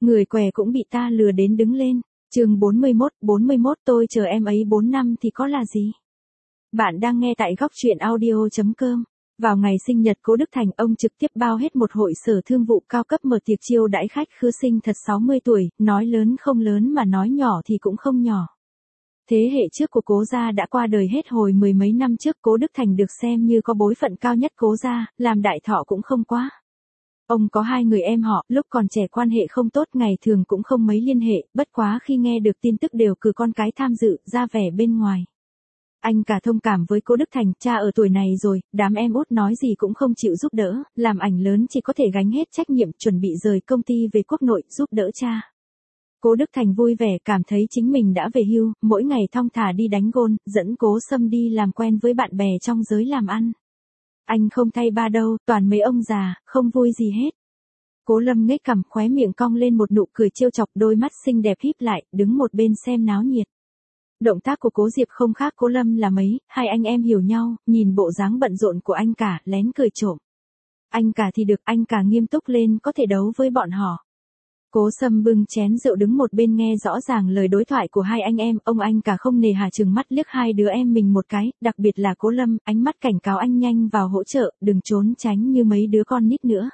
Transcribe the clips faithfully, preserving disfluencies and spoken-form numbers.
Người què cũng bị ta lừa đến đứng lên. Chương bốn mươi mốt, bốn mươi mốt tôi chờ em ấy bốn năm thì có là gì? Bạn đang nghe tại góc truyện audio chấm com. Vào ngày sinh nhật Cố Đức Thành, ông trực tiếp bao hết một hội sở thương vụ cao cấp mở tiệc chiêu đãi khách khứa sinh thật sáu mươi tuổi, nói lớn không lớn mà nói nhỏ thì cũng không nhỏ. Thế hệ trước của Cố gia đã qua đời hết hồi mười mấy năm trước. Cố Đức Thành được xem như có bối phận cao nhất Cố gia, làm đại thọ cũng không quá. Ông có hai người em họ, lúc còn trẻ quan hệ không tốt, ngày thường cũng không mấy liên hệ, bất quá khi nghe được tin tức đều cử con cái tham dự, ra vẻ bên ngoài. Anh cả thông cảm với Cố Đức Thành, cha ở tuổi này rồi, đám em út nói gì cũng không chịu giúp đỡ, làm ảnh lớn chỉ có thể gánh hết trách nhiệm, chuẩn bị rời công ty về quốc nội, giúp đỡ cha. Cố Đức Thành vui vẻ, cảm thấy chính mình đã về hưu, mỗi ngày thong thả đi đánh gôn, dẫn Cố Sâm đi làm quen với bạn bè trong giới làm ăn. Anh không thay ba đâu, toàn mấy ông già, không vui gì hết. Cố Lâm ngếch cằm, khóe miệng cong lên một nụ cười trêu chọc, đôi mắt xinh đẹp híp lại, đứng một bên xem náo nhiệt. Động tác của Cố Diệp không khác Cố Lâm là mấy, hai anh em hiểu nhau, nhìn bộ dáng bận rộn của anh cả, lén cười trộm. Anh cả thì được, anh cả nghiêm túc lên có thể đấu với bọn họ. Cố Sâm bưng chén rượu đứng một bên nghe rõ ràng lời đối thoại của hai anh em, ông anh cả không nề hà trừng mắt liếc hai đứa em mình một cái, đặc biệt là Cố Lâm, ánh mắt cảnh cáo anh nhanh vào hỗ trợ, đừng trốn tránh như mấy đứa con nít nữa.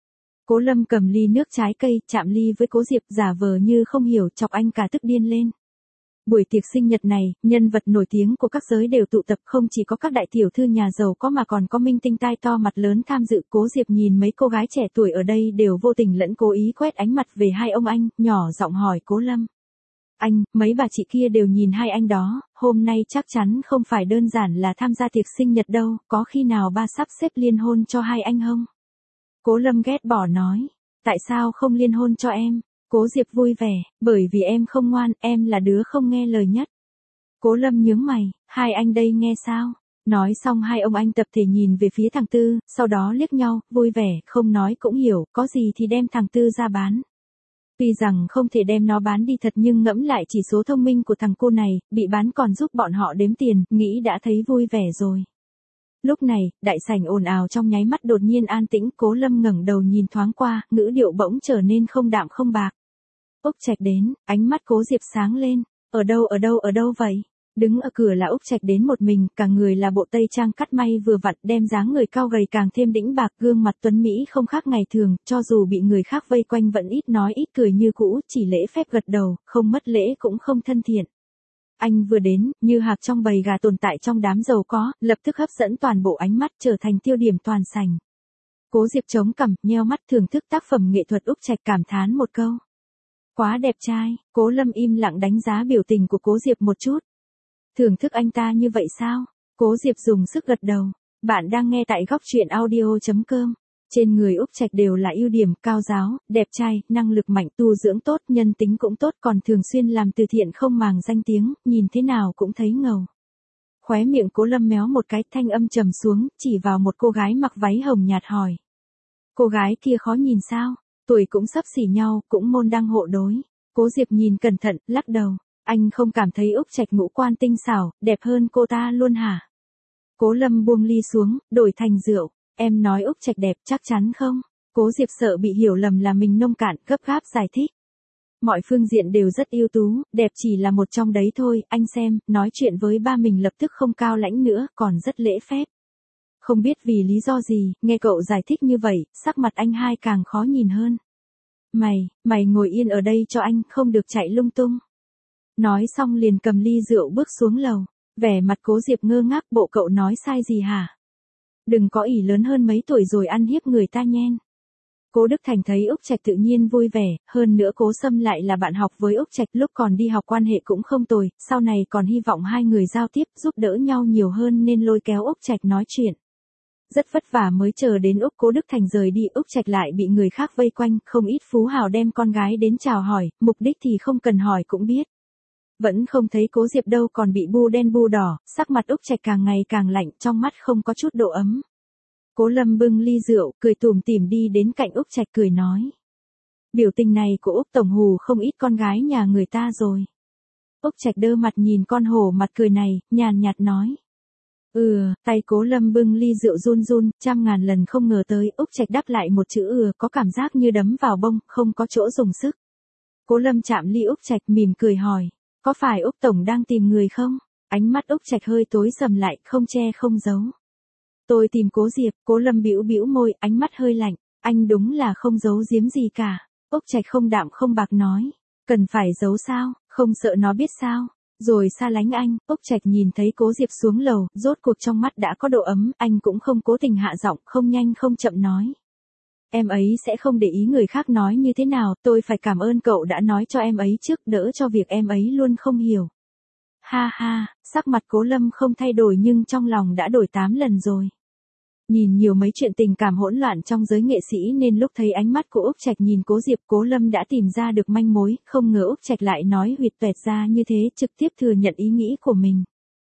Cố Lâm cầm ly nước trái cây, chạm ly với Cố Diệp, giả vờ như không hiểu, chọc anh cả tức điên lên. Buổi tiệc sinh nhật này, nhân vật nổi tiếng của các giới đều tụ tập, không chỉ có các đại tiểu thư nhà giàu có mà còn có minh tinh tai to mặt lớn tham dự. Cố Diệp nhìn mấy cô gái trẻ tuổi ở đây đều vô tình lẫn cố ý quét ánh mặt về hai ông anh, nhỏ giọng hỏi Cố Lâm. Anh, mấy bà chị kia đều nhìn hai anh đó, hôm nay chắc chắn không phải đơn giản là tham gia tiệc sinh nhật đâu, có khi nào ba sắp xếp liên hôn cho hai anh không? Cố Lâm ghét bỏ nói, tại sao không liên hôn cho em? Cố Diệp vui vẻ, bởi vì em không ngoan, em là đứa không nghe lời nhất. Cố Lâm nhướng mày, hai anh đây nghe sao? Nói xong hai ông anh tập thể nhìn về phía thằng Tư, sau đó liếc nhau, vui vẻ, không nói cũng hiểu, có gì thì đem thằng Tư ra bán. Tuy rằng không thể đem nó bán đi thật nhưng ngẫm lại chỉ số thông minh của thằng cô này, bị bán còn giúp bọn họ đếm tiền, nghĩ đã thấy vui vẻ rồi. Lúc này, đại sảnh ồn ào trong nháy mắt đột nhiên an tĩnh. Cố Lâm ngẩng đầu nhìn thoáng qua, ngữ điệu bỗng trở nên không đạm không bạc. Úc Trạch đến, ánh mắt Cố Diệp sáng lên. Ở đâu ở đâu ở đâu vậy? Đứng ở cửa là Úc Trạch đến một mình, cả người là bộ tây trang cắt may vừa vặn, đem dáng người cao gầy càng thêm đĩnh bạc, gương mặt tuấn mỹ không khác ngày thường, cho dù bị người khác vây quanh vẫn ít nói ít cười như cũ, chỉ lễ phép gật đầu, không mất lễ cũng không thân thiện. Anh vừa đến, như hạc trong bầy gà tồn tại trong đám giàu có, lập tức hấp dẫn toàn bộ ánh mắt, trở thành tiêu điểm toàn sảnh. Cố Diệp chống cằm, nheo mắt thưởng thức tác phẩm nghệ thuật. Úc Trạch cảm thán một câu. Quá đẹp trai. Cố Lâm im lặng đánh giá biểu tình của Cố Diệp một chút. Thưởng thức anh ta như vậy sao? Cố Diệp dùng sức gật đầu. Bạn đang nghe tại góc truyện audio chấm com. Trên người Úc Trạch đều là ưu điểm, cao giáo, đẹp trai, năng lực mạnh, tu dưỡng tốt, nhân tính cũng tốt, còn thường xuyên làm từ thiện không màng danh tiếng, nhìn thế nào cũng thấy ngầu. Khóe miệng Cố Lâm méo một cái, thanh âm trầm xuống, chỉ vào một cô gái mặc váy hồng nhạt hỏi. Cô gái kia khó nhìn sao? Tuổi cũng xấp xỉ nhau, cũng môn đăng hộ đối. Cố Diệp nhìn cẩn thận, lắc đầu. Anh không cảm thấy Úc Trạch ngũ quan tinh xảo, đẹp hơn cô ta luôn hả? Cố Lâm buông ly xuống, đổi thành rượu. Em nói Úc Trạch đẹp chắc chắn không? Cố Diệp sợ bị hiểu lầm là mình nông cạn, gấp gáp giải thích. Mọi phương diện đều rất ưu tú, đẹp chỉ là một trong đấy thôi, anh xem, nói chuyện với ba mình lập tức không cao lãnh nữa, còn rất lễ phép. Không biết vì lý do gì, nghe cậu giải thích như vậy, sắc mặt anh hai càng khó nhìn hơn. Mày, mày ngồi yên ở đây cho anh, không được chạy lung tung. Nói xong liền cầm ly rượu bước xuống lầu. Vẻ mặt Cố Diệp ngơ ngác, bộ cậu nói sai gì hả? Đừng có ỷ lớn hơn mấy tuổi rồi ăn hiếp người ta nhen. Cố Đức Thành thấy Úc Trạch tự nhiên vui vẻ, hơn nữa Cố Sâm lại là bạn học với Úc Trạch, lúc còn đi học quan hệ cũng không tồi, sau này còn hy vọng hai người giao tiếp, giúp đỡ nhau nhiều hơn nên lôi kéo Úc Trạch nói chuyện. Rất vất vả mới chờ đến Úc Cố Đức Thành rời đi, Úc Trạch lại bị người khác vây quanh, không ít phú hào đem con gái đến chào hỏi, mục đích thì không cần hỏi cũng biết. Vẫn không thấy Cố Diệp đâu, còn bị bu đen bu đỏ, sắc mặt Úc Trạch càng ngày càng lạnh, trong mắt không có chút độ ấm. Cố Lâm bưng ly rượu, cười tủm tỉm đi đến cạnh Úc Trạch cười nói. Biểu tình này của Úc Tổng hù không ít con gái nhà người ta rồi. Úc Trạch đơ mặt nhìn con hổ mặt cười này, nhàn nhạt nói. Ừ, tay Cố Lâm bưng ly rượu run run, trăm ngàn lần không ngờ tới, Úc Trạch đáp lại một chữ ừ, có cảm giác như đấm vào bông, không có chỗ dùng sức. Cố Lâm chạm ly Úc Trạch mỉm cười hỏi, có phải Úc Tổng đang tìm người không? Ánh mắt Úc Trạch hơi tối sầm lại, không che không giấu. Tôi tìm Cố Diệp. Cố Lâm bĩu bĩu môi, ánh mắt hơi lạnh, anh đúng là không giấu giếm gì cả. Úc Trạch không đạm không bạc nói, cần phải giấu sao, không sợ nó biết sao? Rồi xa lánh anh. Úc Trạch nhìn thấy Cố Diệp xuống lầu, rốt cuộc trong mắt đã có độ ấm, anh cũng không cố tình hạ giọng, không nhanh không chậm nói. Em ấy sẽ không để ý người khác nói như thế nào, tôi phải cảm ơn cậu đã nói cho em ấy trước, đỡ cho việc em ấy luôn không hiểu. Ha ha, sắc mặt Cố Lâm không thay đổi nhưng trong lòng đã đổi tám lần rồi. Nhìn nhiều mấy chuyện tình cảm hỗn loạn trong giới nghệ sĩ nên lúc thấy ánh mắt của Úc Trạch nhìn Cố Diệp, Cố Lâm đã tìm ra được manh mối, không ngờ Úc Trạch lại nói huyệt tuệt ra như thế, trực tiếp thừa nhận ý nghĩ của mình.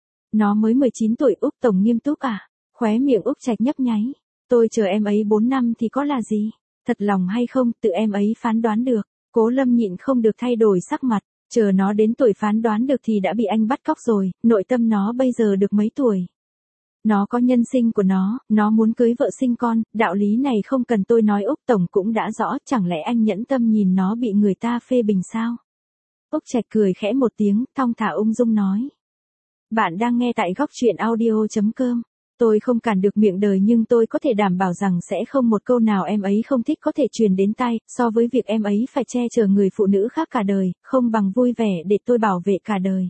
Nó mới mười chín tuổi, Úc Tổng nghiêm túc à? Khóe miệng Úc Trạch nhấp nháy. Tôi chờ em ấy bốn năm thì có là gì? Thật lòng hay không, tự em ấy phán đoán được. Cố Lâm nhịn không được thay đổi sắc mặt, chờ nó đến tuổi phán đoán được thì đã bị anh bắt cóc rồi, nội tâm nó bây giờ được mấy tuổi? Nó có nhân sinh của nó, nó muốn cưới vợ sinh con, đạo lý này không cần tôi nói Úc Tổng cũng đã rõ, chẳng lẽ anh nhẫn tâm nhìn nó bị người ta phê bình sao? Úc Trạch cười khẽ một tiếng, thong thả ung dung nói. Bạn đang nghe tại góc truyện audio chấm com. Tôi không cản được miệng đời nhưng tôi có thể đảm bảo rằng sẽ không một câu nào em ấy không thích có thể truyền đến tai, so với việc em ấy phải che chở người phụ nữ khác cả đời, không bằng vui vẻ để tôi bảo vệ cả đời.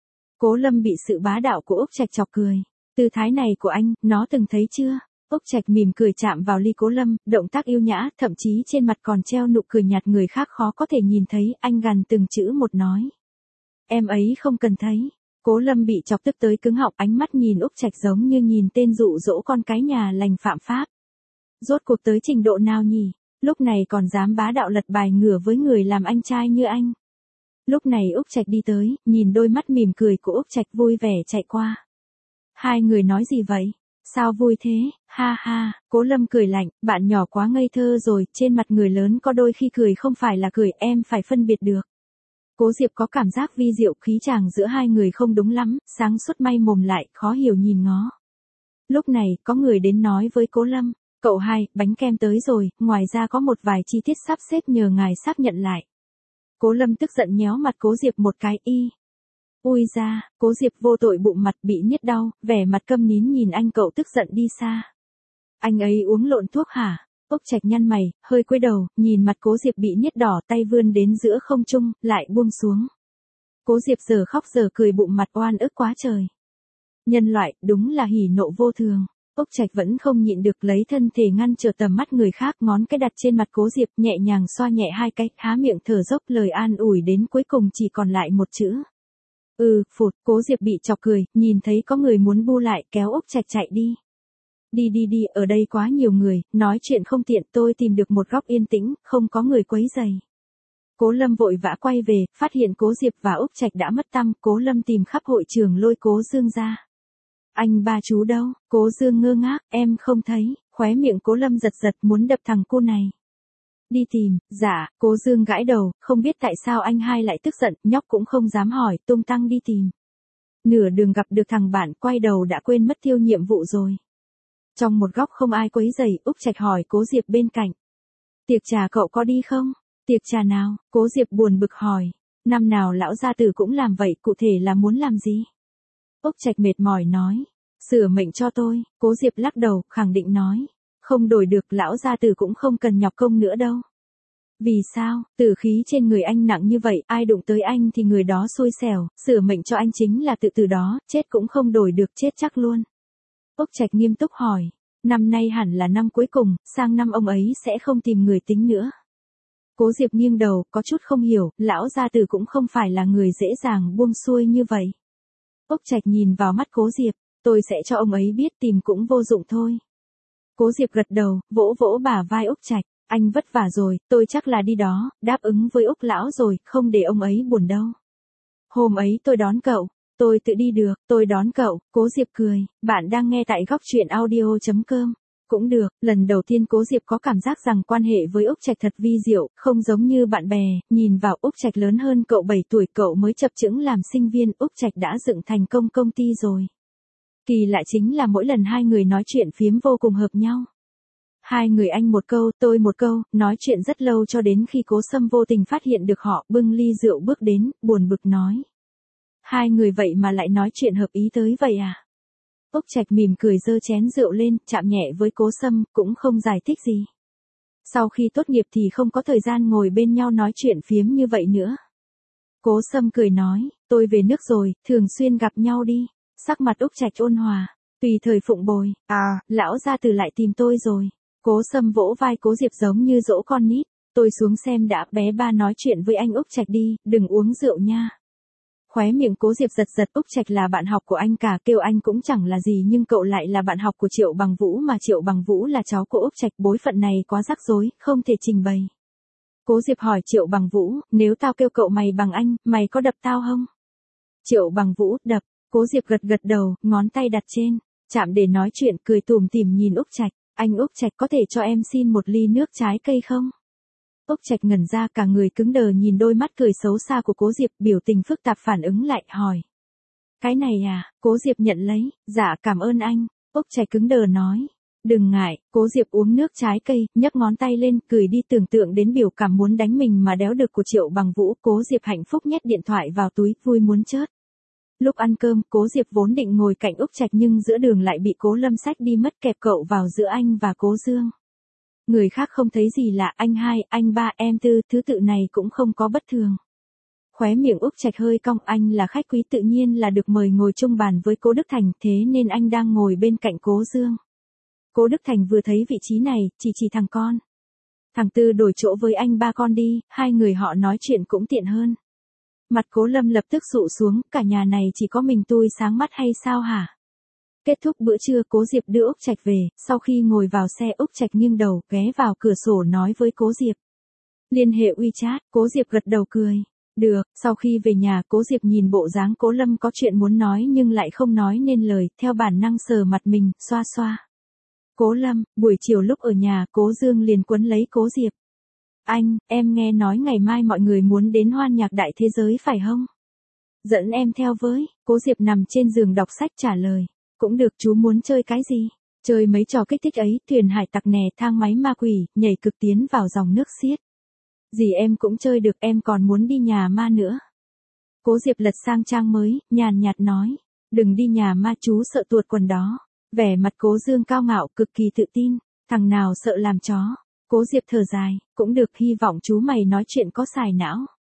Cố Lâm bị sự bá đạo của Úc Trạch chọc cười. Tư thái này của anh, nó từng thấy chưa? Úc Trạch mỉm cười chạm vào ly Cố Lâm, động tác yêu nhã, thậm chí trên mặt còn treo nụ cười nhạt người khác khó có thể nhìn thấy, anh gằn từng chữ một nói. Em ấy không cần thấy. Cố Lâm bị chọc tức tới cứng họng, ánh mắt nhìn Úc Trạch giống như nhìn tên dụ dỗ con cái nhà lành phạm pháp. Rốt cuộc tới trình độ nào nhỉ? Lúc này còn dám bá đạo lật bài ngửa với người làm anh trai như anh. Lúc này Úc Trạch đi tới, nhìn đôi mắt mỉm cười của Úc Trạch vui vẻ chạy qua. Hai người nói gì vậy? Sao vui thế? Ha ha, Cố Lâm cười lạnh, bạn nhỏ quá ngây thơ rồi, trên mặt người lớn có đôi khi cười không phải là cười, em phải phân biệt được. Cố Diệp có cảm giác vi diệu, khí chàng giữa hai người không đúng lắm, sáng suốt may mồm lại, khó hiểu nhìn ngó. Lúc này, có người đến nói với Cố Lâm, cậu hai, bánh kem tới rồi, ngoài ra có một vài chi tiết sắp xếp nhờ ngài xác nhận lại. Cố Lâm tức giận nhéo mặt Cố Diệp một cái, y. Ui ra, Cố Diệp vô tội bụng mặt bị niết đau, vẻ mặt câm nín nhìn anh cậu tức giận đi xa. Anh ấy uống lộn thuốc hả? Úc Trạch nhăn mày, hơi cúi đầu, nhìn mặt Cố Diệp bị niết đỏ, tay vươn đến giữa không trung, lại buông xuống. Cố Diệp giờ khóc giờ cười, bụng mặt oan ức quá trời. Nhân loại, đúng là hỉ nộ vô thường. Úc Trạch vẫn không nhịn được, lấy thân thể ngăn trở tầm mắt người khác, ngón cái đặt trên mặt Cố Diệp, nhẹ nhàng xoa nhẹ hai cái, há miệng thở dốc, lời an ủi đến cuối cùng chỉ còn lại một chữ. Ừ, phụt. Cố Diệp bị chọc cười, nhìn thấy có người muốn bu lại, kéo Úc Trạch chạy đi. Đi đi đi, ở đây quá nhiều người, nói chuyện không tiện, tôi tìm được một góc yên tĩnh, không có người quấy rầy. Cố Lâm vội vã quay về, phát hiện Cố Diệp và Úc Trạch đã mất tăm, Cố Lâm tìm khắp hội trường lôi Cố Dương ra. Anh ba chú đâu? Cố Dương ngơ ngác, em không thấy, khóe miệng Cố Lâm giật giật muốn đập thằng cu này. Đi tìm, dạ, Cố Dương gãi đầu, không biết tại sao anh hai lại tức giận, nhóc cũng không dám hỏi, tung tăng đi tìm. Nửa đường gặp được thằng bạn, quay đầu đã quên mất tiêu nhiệm vụ rồi. Trong một góc không ai quấy rầy, Úc Trạch hỏi Cố Diệp bên cạnh. Tiệc trà cậu có đi không? Tiệc trà nào? Cố Diệp buồn bực hỏi. Năm nào lão gia tử cũng làm vậy, cụ thể là muốn làm gì? Úc Trạch mệt mỏi nói. Sửa mệnh cho tôi. Cố Diệp lắc đầu, khẳng định nói. Không đổi được, lão gia tử cũng không cần nhọc công nữa đâu. Vì sao? Tử khí trên người anh nặng như vậy, ai đụng tới anh thì người đó xui xẻo, sửa mệnh cho anh chính là tự từ đó, chết cũng không đổi được, chết chắc luôn. Úc Trạch nghiêm túc hỏi. Năm nay hẳn là năm cuối cùng, sang năm ông ấy sẽ không tìm người tính nữa. Cố Diệp nghiêng đầu, có chút không hiểu, lão gia tử cũng không phải là người dễ dàng buông xuôi như vậy. Úc Trạch nhìn vào mắt Cố Diệp, tôi sẽ cho ông ấy biết, tìm cũng vô dụng thôi. Cố Diệp gật đầu, vỗ vỗ bả vai Úc Trạch, anh vất vả rồi, tôi chắc là đi đó, đáp ứng với Úc lão rồi, không để ông ấy buồn đâu. Hôm ấy tôi đón cậu, tôi tự đi được, tôi đón cậu. Cố Diệp cười, bạn đang nghe tại góc truyện audio chấm com. Cũng được, lần đầu tiên Cố Diệp có cảm giác rằng quan hệ với Úc Trạch thật vi diệu, không giống như bạn bè, nhìn vào Úc Trạch lớn hơn cậu bảy tuổi, cậu mới chập chững làm sinh viên, Úc Trạch đã dựng thành công công ty rồi. Kỳ lạ chính là mỗi lần hai người nói chuyện phiếm vô cùng hợp nhau. Hai người anh một câu, tôi một câu, nói chuyện rất lâu cho đến khi Cố Sâm vô tình phát hiện được họ, bưng ly rượu bước đến, buồn bực nói. Hai người vậy mà lại nói chuyện hợp ý tới vậy à? Úc Trạch mỉm cười giơ chén rượu lên, chạm nhẹ với Cố Sâm, cũng không giải thích gì. Sau khi tốt nghiệp thì không có thời gian ngồi bên nhau nói chuyện phiếm như vậy nữa. Cố Sâm cười nói, tôi về nước rồi, thường xuyên gặp nhau đi. Sắc mặt Úc Trạch ôn hòa, tùy thời phụng bồi. À, lão gia từ lại tìm tôi rồi. Cố Sâm vỗ vai Cố Diệp giống như dỗ con nít. Tôi xuống xem đã, bé ba nói chuyện với anh Úc Trạch đi, đừng uống rượu nha. Khóe miệng Cố Diệp giật giật, Úc Trạch là bạn học của anh cả, kêu anh cũng chẳng là gì, nhưng cậu lại là bạn học của Triệu Bằng Vũ, mà Triệu Bằng Vũ là cháu của Úc Trạch, bối phận này quá rắc rối, không thể trình bày. Cố Diệp hỏi Triệu Bằng Vũ, nếu tao kêu cậu mày bằng anh, mày có đập tao không? Triệu Bằng Vũ, đập. Cố Diệp gật gật đầu, ngón tay đặt trên, chạm để nói chuyện, cười tủm tỉm nhìn Úc Trạch, anh Úc Trạch có thể cho em xin một ly nước trái cây không? Úc Trạch ngẩn ra, cả người cứng đờ nhìn đôi mắt cười xấu xa của Cố Diệp, biểu tình phức tạp phản ứng lại, hỏi. Cái này à? Cố Diệp nhận lấy, dạ cảm ơn anh. Úc Trạch cứng đờ nói. Đừng ngại. Cố Diệp uống nước trái cây, nhấc ngón tay lên, cười đi, tưởng tượng đến biểu cảm muốn đánh mình mà đéo được của Triệu Bằng Vũ. Cố Diệp hạnh phúc nhét điện thoại vào túi, vui muốn chớt. Lúc ăn cơm, Cố Diệp vốn định ngồi cạnh Úc Trạch nhưng giữa đường lại bị Cố Lâm xách đi mất, kẹp cậu vào giữa anh và Cố Dương. Người khác không thấy gì lạ, anh hai, anh ba, em tư, thứ tự này cũng không có bất thường. Khóe miệng Úc Trạch hơi cong, anh là khách quý tự nhiên là được mời ngồi chung bàn với Cố Đức Thành, thế nên anh đang ngồi bên cạnh Cố Dương. Cố Đức Thành vừa thấy vị trí này, chỉ chỉ thằng con. Thằng Tư đổi chỗ với anh ba con đi, hai người họ nói chuyện cũng tiện hơn. Mặt Cố Lâm lập tức dụ xuống, cả nhà này chỉ có mình tôi sáng mắt hay sao hả? Kết thúc bữa trưa, Cố Diệp đưa Úc Trạch về, sau khi ngồi vào xe, Úc Trạch nghiêng đầu, ghé vào cửa sổ nói với Cố Diệp. Liên hệ WeChat, Cố Diệp gật đầu cười. Được, sau khi về nhà, Cố Diệp nhìn bộ dáng Cố Lâm có chuyện muốn nói nhưng lại không nói nên lời, theo bản năng sờ mặt mình, xoa xoa. Cố Lâm, buổi chiều lúc ở nhà, Cố Dương liền quấn lấy Cố Diệp. Anh, em nghe nói ngày mai mọi người muốn đến hoan nhạc đại thế giới phải không? Dẫn em theo với. Cố Diệp nằm trên giường đọc sách trả lời. Cũng được, chú muốn chơi cái gì? Chơi mấy trò kích thích ấy, thuyền hải tặc nè, thang máy ma quỷ, nhảy cực tiến vào dòng nước xiết. Gì em cũng chơi được, em còn muốn đi nhà ma nữa. Cố Diệp lật sang trang mới, nhàn nhạt nói. Đừng đi nhà ma, chú sợ tuột quần đó. Vẻ mặt Cố Dương cao ngạo, cực kỳ tự tin. Thằng nào sợ làm chó. Cố Diệp thở dài, cũng được, hy vọng chú mày nói chuyện có xài não.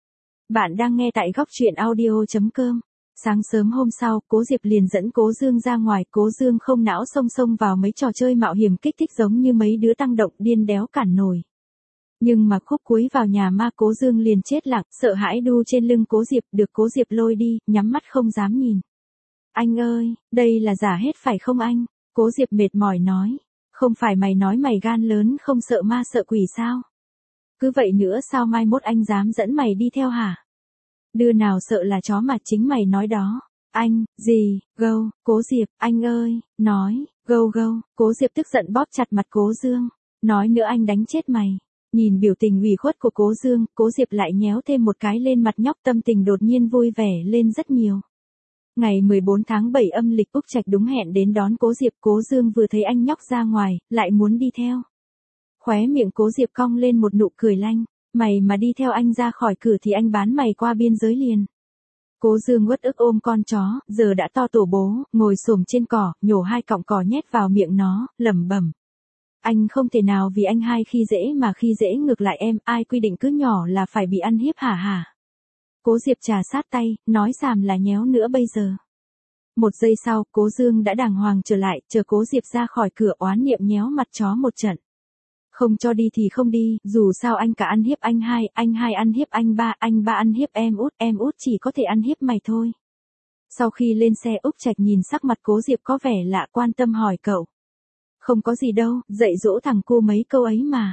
Bạn đang nghe tại góc truyện audio chấm com. Sáng sớm hôm sau, Cố Diệp liền dẫn Cố Dương ra ngoài, Cố Dương không não xông xông vào mấy trò chơi mạo hiểm kích thích giống như mấy đứa tăng động điên đéo cản nổi. Nhưng mà khúc cuối vào nhà ma, Cố Dương liền chết lặng, sợ hãi đu trên lưng Cố Diệp, được Cố Diệp lôi đi, nhắm mắt không dám nhìn. Anh ơi, đây là giả hết phải không anh? Cố Diệp mệt mỏi nói. Không phải mày nói mày gan lớn không sợ ma sợ quỷ sao? Cứ vậy nữa sao mai mốt anh dám dẫn mày đi theo hả? Đứa nào sợ là chó mà, chính mày nói đó. Anh, gì, gâu, Cố Diệp, anh ơi, nói, gâu gâu, Cố Diệp tức giận bóp chặt mặt Cố Dương. Nói nữa anh đánh chết mày. Nhìn biểu tình ủy khuất của Cố Dương, Cố Diệp lại nhéo thêm một cái lên mặt nhóc, tâm tình đột nhiên vui vẻ lên rất nhiều. Ngày mười bốn tháng bảy âm lịch, Úc Trạch đúng hẹn đến đón Cố Diệp. Cố Dương vừa thấy anh nhóc ra ngoài, lại muốn đi theo. Khóe miệng Cố Diệp cong lên một nụ cười lanh. Mày mà đi theo anh ra khỏi cửa thì anh bán mày qua biên giới liền. Cố Dương uất ức ôm con chó, giờ đã to tổ bố, ngồi xổm trên cỏ, nhổ hai cọng cỏ nhét vào miệng nó, lẩm bẩm. Anh không thể nào vì anh hai khi dễ mà khi dễ ngược lại em, ai quy định cứ nhỏ là phải bị ăn hiếp hả hả? Cố Diệp trà sát tay, nói xàm là nhéo nữa bây giờ. Một giây sau, Cố Dương đã đàng hoàng trở lại, chờ Cố Diệp ra khỏi cửa, oán niệm nhéo mặt chó một trận. Không cho đi thì không đi, dù sao anh cả ăn hiếp anh hai, anh hai ăn hiếp anh ba, anh ba ăn hiếp em út, em út chỉ có thể ăn hiếp mày thôi. Sau khi lên xe, Úc Trạch nhìn sắc mặt Cố Diệp có vẻ lạ, quan tâm hỏi cậu. Không có gì đâu, dạy dỗ thằng cu mấy câu ấy mà.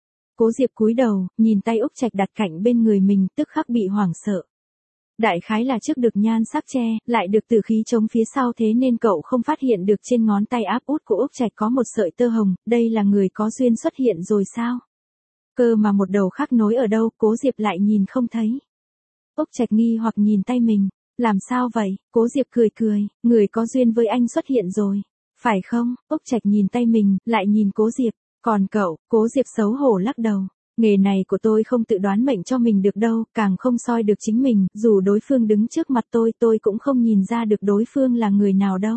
Cố Diệp cúi đầu, nhìn tay Úc Trạch đặt cạnh bên người mình, tức khắc bị hoảng sợ. Đại khái là trước được nhan sắc che, lại được tử khí chống phía sau, thế nên cậu không phát hiện được trên ngón tay áp út của Úc Trạch có một sợi tơ hồng, đây là người có duyên xuất hiện rồi sao? Cơ mà một đầu khác nối ở đâu, Cố Diệp lại nhìn không thấy. Úc Trạch nghi hoặc nhìn tay mình, làm sao vậy? Cố Diệp cười cười, người có duyên với anh xuất hiện rồi, phải không? Úc Trạch nhìn tay mình, lại nhìn Cố Diệp, Còn cậu, Cố Diệp xấu hổ lắc đầu. Nghề này của tôi không tự đoán mệnh cho mình được đâu, càng không soi được chính mình, dù đối phương đứng trước mặt tôi tôi cũng không nhìn ra được đối phương là người nào đâu.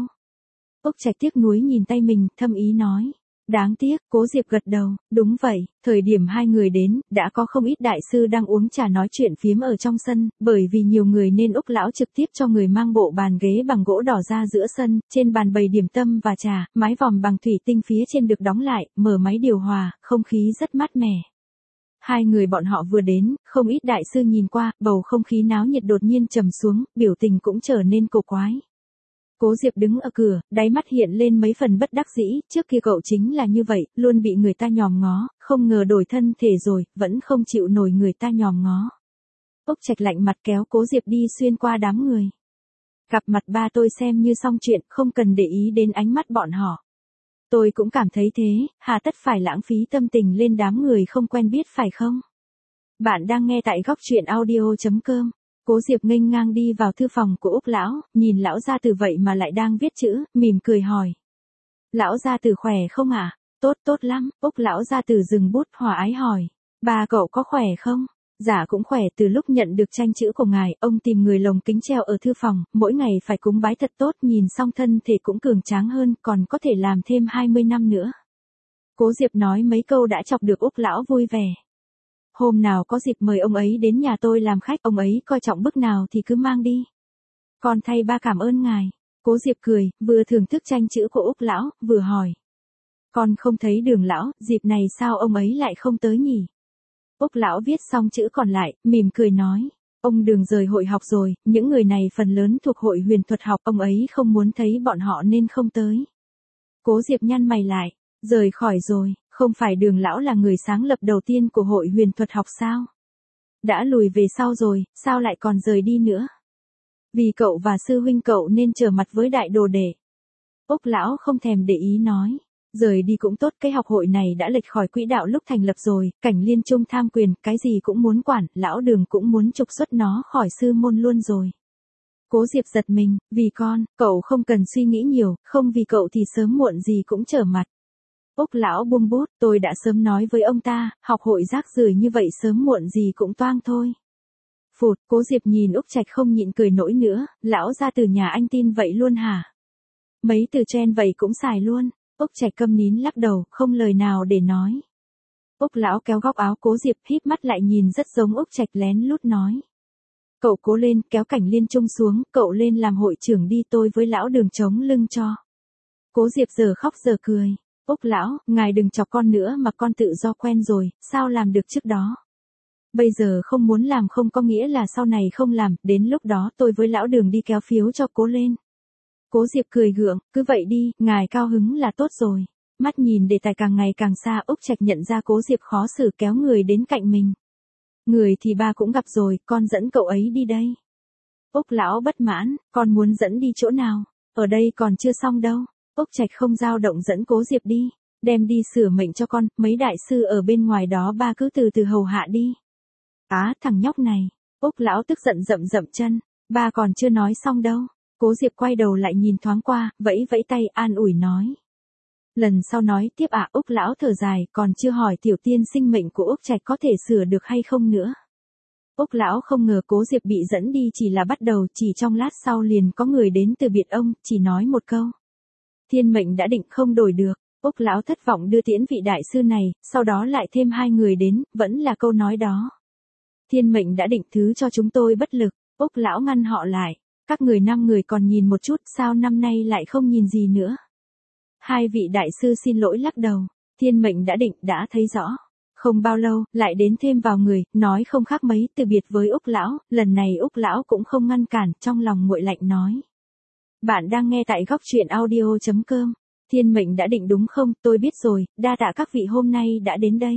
Úc Trạch tiếc nuối nhìn tay mình, thâm ý nói. Đáng tiếc, Cố Diệp gật đầu, đúng vậy, thời điểm hai người đến, đã có không ít đại sư đang uống trà nói chuyện phiếm ở trong sân, bởi vì nhiều người nên Úc lão trực tiếp cho người mang bộ bàn ghế bằng gỗ đỏ ra giữa sân, trên bàn bày điểm tâm và trà, mái vòm bằng thủy tinh phía trên được đóng lại, mở máy điều hòa, không khí rất mát mẻ. Hai người bọn họ vừa đến, không ít đại sư nhìn qua, bầu không khí náo nhiệt đột nhiên trầm xuống, biểu tình cũng trở nên cổ quái. Cố Diệp đứng ở cửa, đáy mắt hiện lên mấy phần bất đắc dĩ, trước kia cậu chính là như vậy, luôn bị người ta nhòm ngó, không ngờ đổi thân thể rồi, vẫn không chịu nổi người ta nhòm ngó. Úc Trạch lạnh mặt kéo Cố Diệp đi xuyên qua đám người. Gặp mặt ba tôi xem như xong chuyện, không cần để ý đến ánh mắt bọn họ. Tôi cũng cảm thấy thế, hà tất phải lãng phí tâm tình lên đám người không quen biết phải không? Bạn đang nghe tại góc truyện audio chấm com. Cố Diệp nghênh ngang đi vào thư phòng của Úc lão, nhìn lão gia tử vậy mà lại đang viết chữ, mỉm cười hỏi. Lão gia tử khỏe không ạ? À? Tốt tốt lắm, Úc lão gia tử dừng bút hòa ái hỏi. Ba cậu có khỏe không? Dạ cũng khỏe, từ lúc nhận được tranh chữ của ngài, ông tìm người lồng kính treo ở thư phòng, mỗi ngày phải cúng bái thật tốt, nhìn xong thân thể cũng cường tráng hơn, còn có thể làm thêm hai mươi năm nữa. Cố Diệp nói mấy câu đã chọc được Úc lão vui vẻ. Hôm nào có dịp mời ông ấy đến nhà tôi làm khách, ông ấy coi trọng bức nào thì cứ mang đi. Con thay ba cảm ơn ngài. Cố Diệp cười, vừa thưởng thức tranh chữ của Úc lão, vừa hỏi. Con không thấy Đường lão, dịp này sao ông ấy lại không tới nhỉ? Úc lão viết xong chữ còn lại, mỉm cười nói. Ông Đường rời hội học rồi, những người này phần lớn thuộc hội huyền thuật học, ông ấy không muốn thấy bọn họ nên không tới. Cố Diệp nhăn mày lại, rời khỏi rồi, không phải Đường lão là người sáng lập đầu tiên của hội huyền thuật học sao? Đã lùi về sau rồi, sao lại còn rời đi nữa? Vì cậu và sư huynh cậu nên trở mặt với đại đồ đệ. Úc lão không thèm để ý nói. Rời đi cũng tốt, cái học hội này đã lệch khỏi quỹ đạo lúc thành lập rồi, Cảnh Liên Trung tham quyền, cái gì cũng muốn quản, lão Đường cũng muốn trục xuất nó khỏi sư môn luôn rồi. Cố Diệp giật mình, vì con, cậu không cần suy nghĩ nhiều, không vì cậu thì sớm muộn gì cũng trở mặt. Úc lão buông bút, tôi đã sớm nói với ông ta, học hội rác rưởi như vậy sớm muộn gì cũng toang thôi. Phụt, Cố Diệp nhìn Úc Trạch không nhịn cười nổi nữa, lão ra từ nhà anh tin vậy luôn hả? Mấy từ trend vậy cũng xài luôn. Úc Trạch câm nín lắc đầu, không lời nào để nói. Úc lão kéo góc áo Cố Diệp, híp mắt lại nhìn rất giống Úc Trạch, lén lút nói. Cậu cố lên, kéo Cảnh Liên Trung xuống, cậu lên làm hội trưởng đi, tôi với lão Đường chống lưng cho. Cố Diệp giờ khóc giờ cười. Úc lão, ngài đừng chọc con nữa mà, con tự do quen rồi, sao làm được trước đó. Bây giờ không muốn làm không có nghĩa là sau này không làm, đến lúc đó tôi với lão Đường đi kéo phiếu cho cố lên. Cố Diệp cười gượng, cứ vậy đi, ngài cao hứng là tốt rồi. Mắt nhìn đề tài càng ngày càng xa, Úc Trạch nhận ra Cố Diệp khó xử, kéo người đến cạnh mình. Người thì ba cũng gặp rồi, con dẫn cậu ấy đi đây. Úc lão bất mãn, con muốn dẫn đi chỗ nào? Ở đây còn chưa xong đâu. Úc Trạch không dao động dẫn Cố Diệp đi. Đem đi sửa mệnh cho con, mấy đại sư ở bên ngoài đó ba cứ từ từ hầu hạ đi. Á, thằng nhóc này. Úc lão tức giận dậm dậm chân. Ba còn chưa nói xong đâu. Cố Diệp quay đầu lại nhìn thoáng qua, vẫy vẫy tay an ủi nói. Lần sau nói tiếp ạ. À, Úc lão thở dài, còn chưa hỏi tiểu tiên sinh mệnh của Úc Trạch có thể sửa được hay không nữa. Úc lão không ngờ Cố Diệp bị dẫn đi chỉ là bắt đầu, chỉ trong lát sau liền có người đến từ biệt ông, chỉ nói một câu. Thiên mệnh đã định không đổi được. Úc lão thất vọng đưa tiễn vị đại sư này, sau đó lại thêm hai người đến, vẫn là câu nói đó. Thiên mệnh đã định, thứ cho chúng tôi bất lực. Úc lão ngăn họ lại. Các người năm người còn nhìn một chút, sao năm nay lại không nhìn gì nữa? Hai vị đại sư xin lỗi lắc đầu, thiên mệnh đã định, đã thấy rõ. Không bao lâu, lại đến thêm vào người, nói không khác mấy, từ biệt với Úc lão, lần này Úc lão cũng không ngăn cản, trong lòng nguội lạnh nói. Bạn đang nghe tại góc truyện audio chấm com. Thiên mệnh đã định đúng không, tôi biết rồi, đa tạ các vị hôm nay đã đến đây.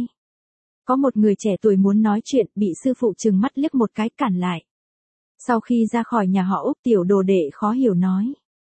Có một người trẻ tuổi muốn nói chuyện, bị sư phụ trừng mắt liếc một cái cản lại. Sau khi ra khỏi nhà họ Úc, tiểu đồ đệ khó hiểu nói.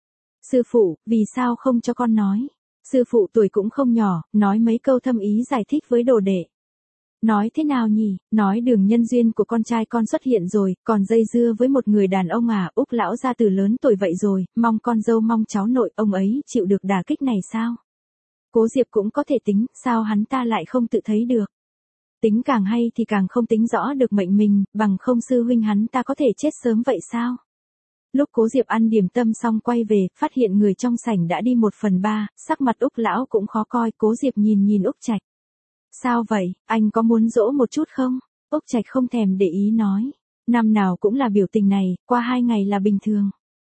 Sư phụ, vì sao không cho con nói? Sư phụ tuổi cũng không nhỏ, nói mấy câu thâm ý giải thích với đồ đệ. Nói thế nào nhỉ, nói Đường nhân duyên của con trai con xuất hiện rồi, còn dây dưa với một người đàn ông à, Úc lão gia từ lớn tuổi vậy rồi, mong con dâu mong cháu nội, ông ấy chịu được đả kích này sao? Cố Diệp cũng có thể tính, sao hắn ta lại không tự thấy được. Tính càng hay thì càng không tính rõ được mệnh mình, bằng không sư huynh hắn ta có thể chết sớm vậy sao? Lúc Cố Diệp ăn điểm tâm xong quay về, phát hiện người trong sảnh đã đi một phần ba, sắc mặt Úc lão cũng khó coi, Cố Diệp nhìn nhìn Úc Trạch. Sao vậy, anh có muốn dỗ một chút không? Úc Trạch không thèm để ý nói. Năm nào cũng là biểu tình này, qua hai ngày là bình thường.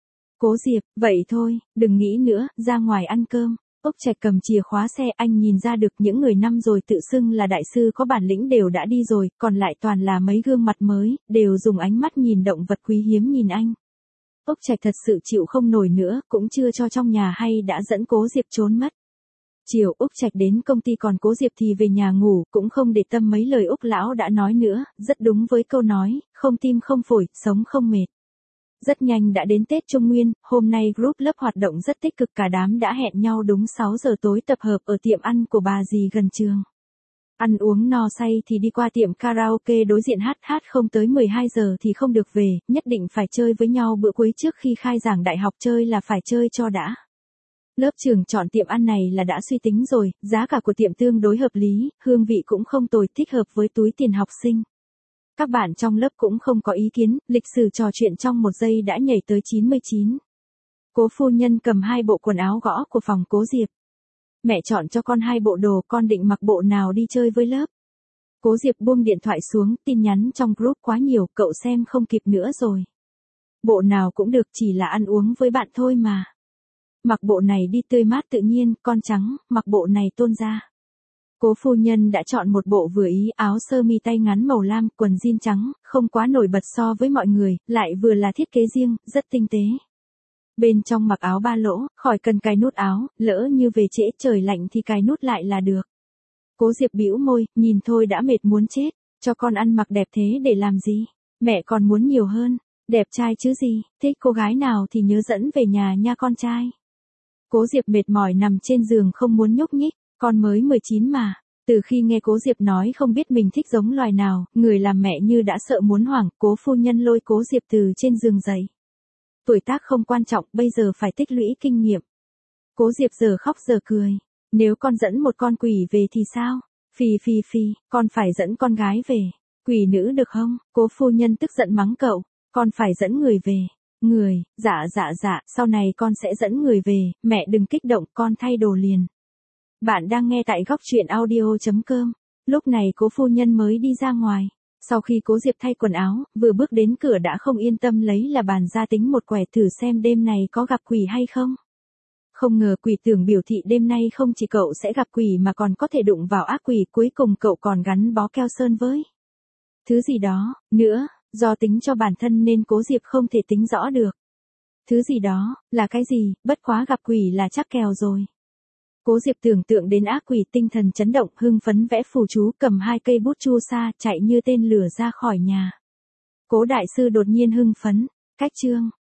Cố Diệp, vậy thôi, đừng nghĩ nữa, ra ngoài ăn cơm. Úc Trạch cầm chìa khóa xe, anh nhìn ra được những người năm rồi tự xưng là đại sư có bản lĩnh đều đã đi rồi, còn lại toàn là mấy gương mặt mới, đều dùng ánh mắt nhìn động vật quý hiếm nhìn anh. Úc Trạch thật sự chịu không nổi nữa, cũng chưa cho trong nhà hay đã dẫn Cố Diệp trốn mất. Chiều Úc Trạch đến công ty còn Cố Diệp thì về nhà ngủ, cũng không để tâm mấy lời Úc lão đã nói nữa, rất đúng với câu nói, không tim không phổi, sống không mệt. Rất nhanh đã đến Tết Trung Nguyên, hôm nay group lớp hoạt động rất tích cực, cả đám đã hẹn nhau đúng sáu giờ tối tập hợp ở tiệm ăn của bà dì gần trường. Ăn uống no say thì đi qua tiệm karaoke đối diện hát hát không tới mười hai giờ thì không được về, nhất định phải chơi với nhau bữa cuối trước khi khai giảng đại học, chơi là phải chơi cho đã. Lớp trưởng chọn tiệm ăn này là đã suy tính rồi, giá cả của tiệm tương đối hợp lý, hương vị cũng không tồi, thích hợp với túi tiền học sinh. Các bạn trong lớp cũng không có ý kiến, lịch sử trò chuyện trong một giây đã nhảy tới chín mươi chín. Cố phu nhân cầm hai bộ quần áo gõ của phòng Cố Diệp. Mẹ chọn cho con hai bộ đồ, con định mặc bộ nào đi chơi với lớp? Cố Diệp buông điện thoại xuống, tin nhắn trong group quá nhiều, cậu xem không kịp nữa rồi. Bộ nào cũng được, chỉ là ăn uống với bạn thôi mà. Mặc bộ này đi tươi mát tự nhiên, con trắng, mặc bộ này tôn ra. Cố phu nhân đã chọn một bộ vừa ý, áo sơ mi tay ngắn màu lam, quần jean trắng, không quá nổi bật so với mọi người, lại vừa là thiết kế riêng, rất tinh tế. Bên trong mặc áo ba lỗ, khỏi cần cài nút áo, lỡ như về trễ trời lạnh thì cài nút lại là được. Cố Diệp bĩu môi, nhìn thôi đã mệt muốn chết, cho con ăn mặc đẹp thế để làm gì? Mẹ còn muốn nhiều hơn, đẹp trai chứ gì, thích cô gái nào thì nhớ dẫn về nhà nha con trai. Cố Diệp mệt mỏi nằm trên giường không muốn nhúc nhích, con mới mười chín mà. Từ khi nghe Cố Diệp nói không biết mình thích giống loài nào, người làm mẹ như đã sợ muốn hoảng, Cố phu nhân lôi Cố Diệp từ trên giường dậy. Tuổi tác không quan trọng, bây giờ phải tích lũy kinh nghiệm. Cố Diệp giờ khóc giờ cười. Nếu con dẫn một con quỷ về thì sao? Phì phì phì, con phải dẫn con gái về. Quỷ nữ được không? Cố phu nhân tức giận mắng cậu. Con phải dẫn người về. Người, dạ dạ dạ, sau này con sẽ dẫn người về, mẹ đừng kích động, con thay đồ liền. Bạn đang nghe tại góc truyện audio chấm com. Lúc này Cố phu nhân mới đi ra ngoài. Sau khi Cố Diệp thay quần áo, vừa bước đến cửa đã không yên tâm lấy là bàn ra tính một quẻ thử xem đêm này có gặp quỷ hay không. Không ngờ quỷ tưởng biểu thị đêm nay không chỉ cậu sẽ gặp quỷ mà còn có thể đụng vào ác quỷ, cuối cùng cậu còn gắn bó keo sơn với thứ gì đó, nữa, do tính cho bản thân nên Cố Diệp không thể tính rõ được. Thứ gì đó, là cái gì, bất quá gặp quỷ là chắc kèo rồi. Cố Diệp tưởng tượng đến ác quỷ, tinh thần chấn động, hưng phấn vẽ phù chú, cầm hai cây bút chu sa, chạy như tên lửa ra khỏi nhà. Cố đại sư đột nhiên hưng phấn, cách chương.